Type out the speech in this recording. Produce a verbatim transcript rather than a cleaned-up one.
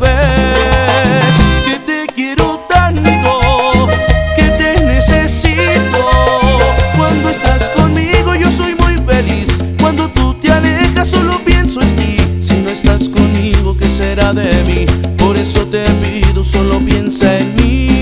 sabes que te quiero tanto, que te necesito. Cuando estás conmigo yo soy muy feliz. Cuando tú te alejas solo pienso en ti. Si no estás conmigo, ¿qué será de mí? Por eso te pido, solo piensa en mí.